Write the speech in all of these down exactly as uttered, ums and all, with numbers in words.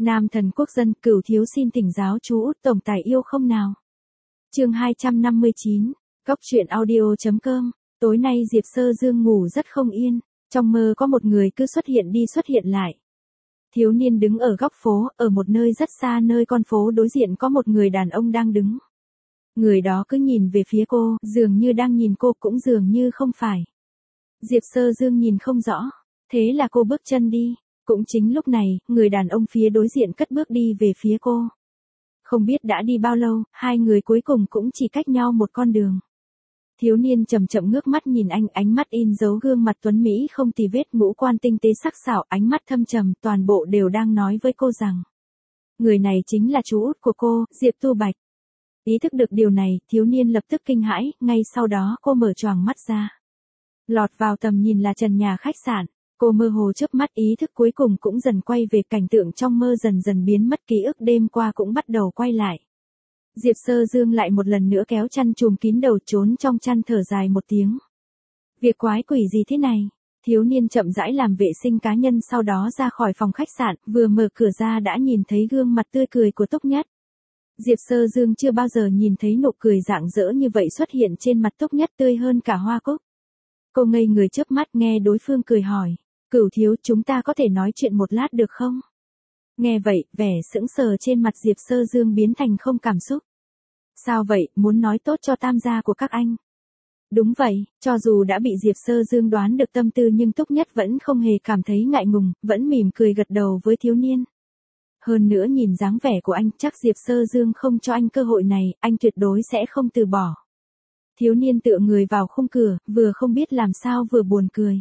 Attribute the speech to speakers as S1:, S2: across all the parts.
S1: Nam thần quốc dân, Cửu thiếu xin thỉnh giáo chú út tổng tài yêu không nào. Chương hai trăm năm mươi chín, Góc truyện audio chấm com. Tối nay Diệp Sơ Dương ngủ rất không yên, trong mơ có một người cứ xuất hiện đi xuất hiện lại. Thiếu niên đứng ở góc phố, ở một nơi rất xa, nơi con phố đối diện có một người đàn ông đang đứng. Người đó cứ nhìn về phía cô, dường như đang nhìn cô cũng dường như không phải. Diệp Sơ Dương nhìn không rõ, thế là cô bước chân đi. Cũng chính lúc này, người đàn ông phía đối diện cất bước đi về phía cô. Không biết đã đi bao lâu, hai người cuối cùng cũng chỉ cách nhau một con đường. Thiếu niên chậm chậm ngước mắt nhìn anh, ánh mắt in dấu gương mặt tuấn mỹ không tì vết, ngũ quan tinh tế sắc sảo, ánh mắt thâm trầm, toàn bộ đều đang nói với cô rằng người này chính là chú út của cô, Diệp Tu Bạch. Ý thức được điều này, thiếu niên lập tức kinh hãi, ngay sau đó cô mở choàng mắt ra. Lọt vào tầm nhìn là trần nhà khách sạn. Cô mơ hồ chớp mắt, ý thức cuối cùng cũng dần quay về, cảnh tượng trong mơ dần dần biến mất, ký ức đêm qua cũng bắt đầu quay lại. Diệp Sơ Dương lại một lần nữa kéo chăn trùm kín đầu, trốn trong chăn thở dài một tiếng. Việc quái quỷ gì thế này? Thiếu niên chậm rãi làm vệ sinh cá nhân, sau đó ra khỏi phòng khách sạn, vừa mở cửa ra đã nhìn thấy gương mặt tươi cười của Túc Nhất. Diệp Sơ Dương chưa bao giờ nhìn thấy nụ cười rạng rỡ như vậy xuất hiện trên mặt Túc Nhất, tươi hơn cả hoa cúc. Cô ngây người chớp mắt nghe đối phương cười hỏi. Cửu thiếu, chúng ta có thể nói chuyện một lát được không? Nghe vậy, vẻ sững sờ trên mặt Diệp Sơ Dương biến thành không cảm xúc. Sao vậy, muốn nói tốt cho tam gia của các anh? Đúng vậy, cho dù đã bị Diệp Sơ Dương đoán được tâm tư nhưng Túc Nhất vẫn không hề cảm thấy ngại ngùng, vẫn mỉm cười gật đầu với thiếu niên. Hơn nữa nhìn dáng vẻ của anh, chắc Diệp Sơ Dương không cho anh cơ hội này, anh tuyệt đối sẽ không từ bỏ. Thiếu niên tựa người vào khung cửa, vừa không biết làm sao vừa buồn cười.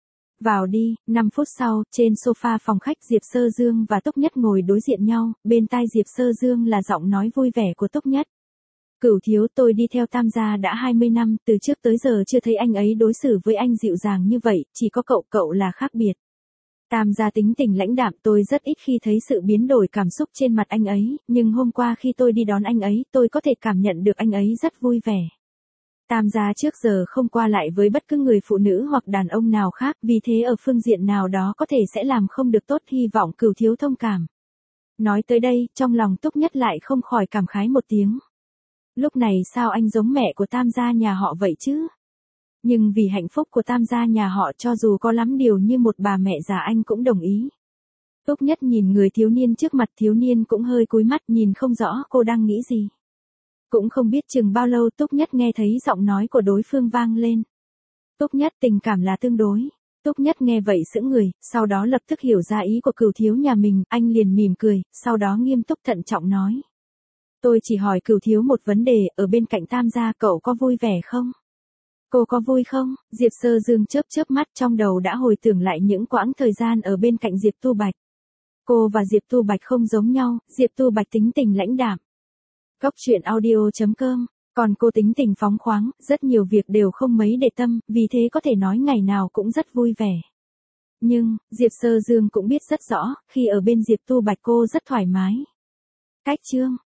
S1: Vào đi. Năm phút sau, trên sofa phòng khách, Diệp Sơ Dương và Túc Nhất ngồi đối diện nhau, bên tai Diệp Sơ Dương là giọng nói vui vẻ của Túc Nhất. Cửu thiếu, tôi đi theo tam gia đã hai mươi năm, từ trước tới giờ chưa thấy anh ấy đối xử với anh dịu dàng như vậy, chỉ có cậu, cậu là khác biệt. Tam gia tính tình lãnh đạm, tôi rất ít khi thấy sự biến đổi cảm xúc trên mặt anh ấy, nhưng hôm qua khi tôi đi đón anh ấy, tôi có thể cảm nhận được anh ấy rất vui vẻ. Tam gia trước giờ không qua lại với bất cứ người phụ nữ hoặc đàn ông nào khác, vì thế ở phương diện nào đó có thể sẽ làm không được tốt, hy vọng Cửu thiếu thông cảm. Nói tới đây, trong lòng Túc Nhất lại không khỏi cảm khái một tiếng. Lúc này sao anh giống mẹ của tam gia nhà họ vậy chứ? Nhưng vì hạnh phúc của tam gia nhà họ, cho dù có lắm điều như một bà mẹ già anh cũng đồng ý. Túc Nhất nhìn người thiếu niên trước mặt, thiếu niên cũng hơi cúi mắt, nhìn không rõ cô đang nghĩ gì. Cũng không biết chừng bao lâu Túc Nhất nghe thấy giọng nói của đối phương vang lên. Túc Nhất, tình cảm là tương đối. Túc Nhất nghe vậy sững người, sau đó lập tức hiểu ra ý của Cửu thiếu nhà mình, anh liền mỉm cười, sau đó nghiêm túc thận trọng nói. Tôi chỉ hỏi Cửu thiếu một vấn đề, ở bên cạnh tam gia cậu có vui vẻ không? Cô có vui không? Diệp Sơ Dương chớp chớp mắt, trong đầu đã hồi tưởng lại những quãng thời gian ở bên cạnh Diệp Tu Bạch. Cô và Diệp Tu Bạch không giống nhau, Diệp Tu Bạch tính tình lãnh đạm. Góc truyện audio chấm com, còn cô tính tình phóng khoáng, rất nhiều việc đều không mấy để tâm, vì thế có thể nói ngày nào cũng rất vui vẻ. Nhưng, Diệp Sơ Dương cũng biết rất rõ, khi ở bên Diệp Tu Bạch cô rất thoải mái. Cách chương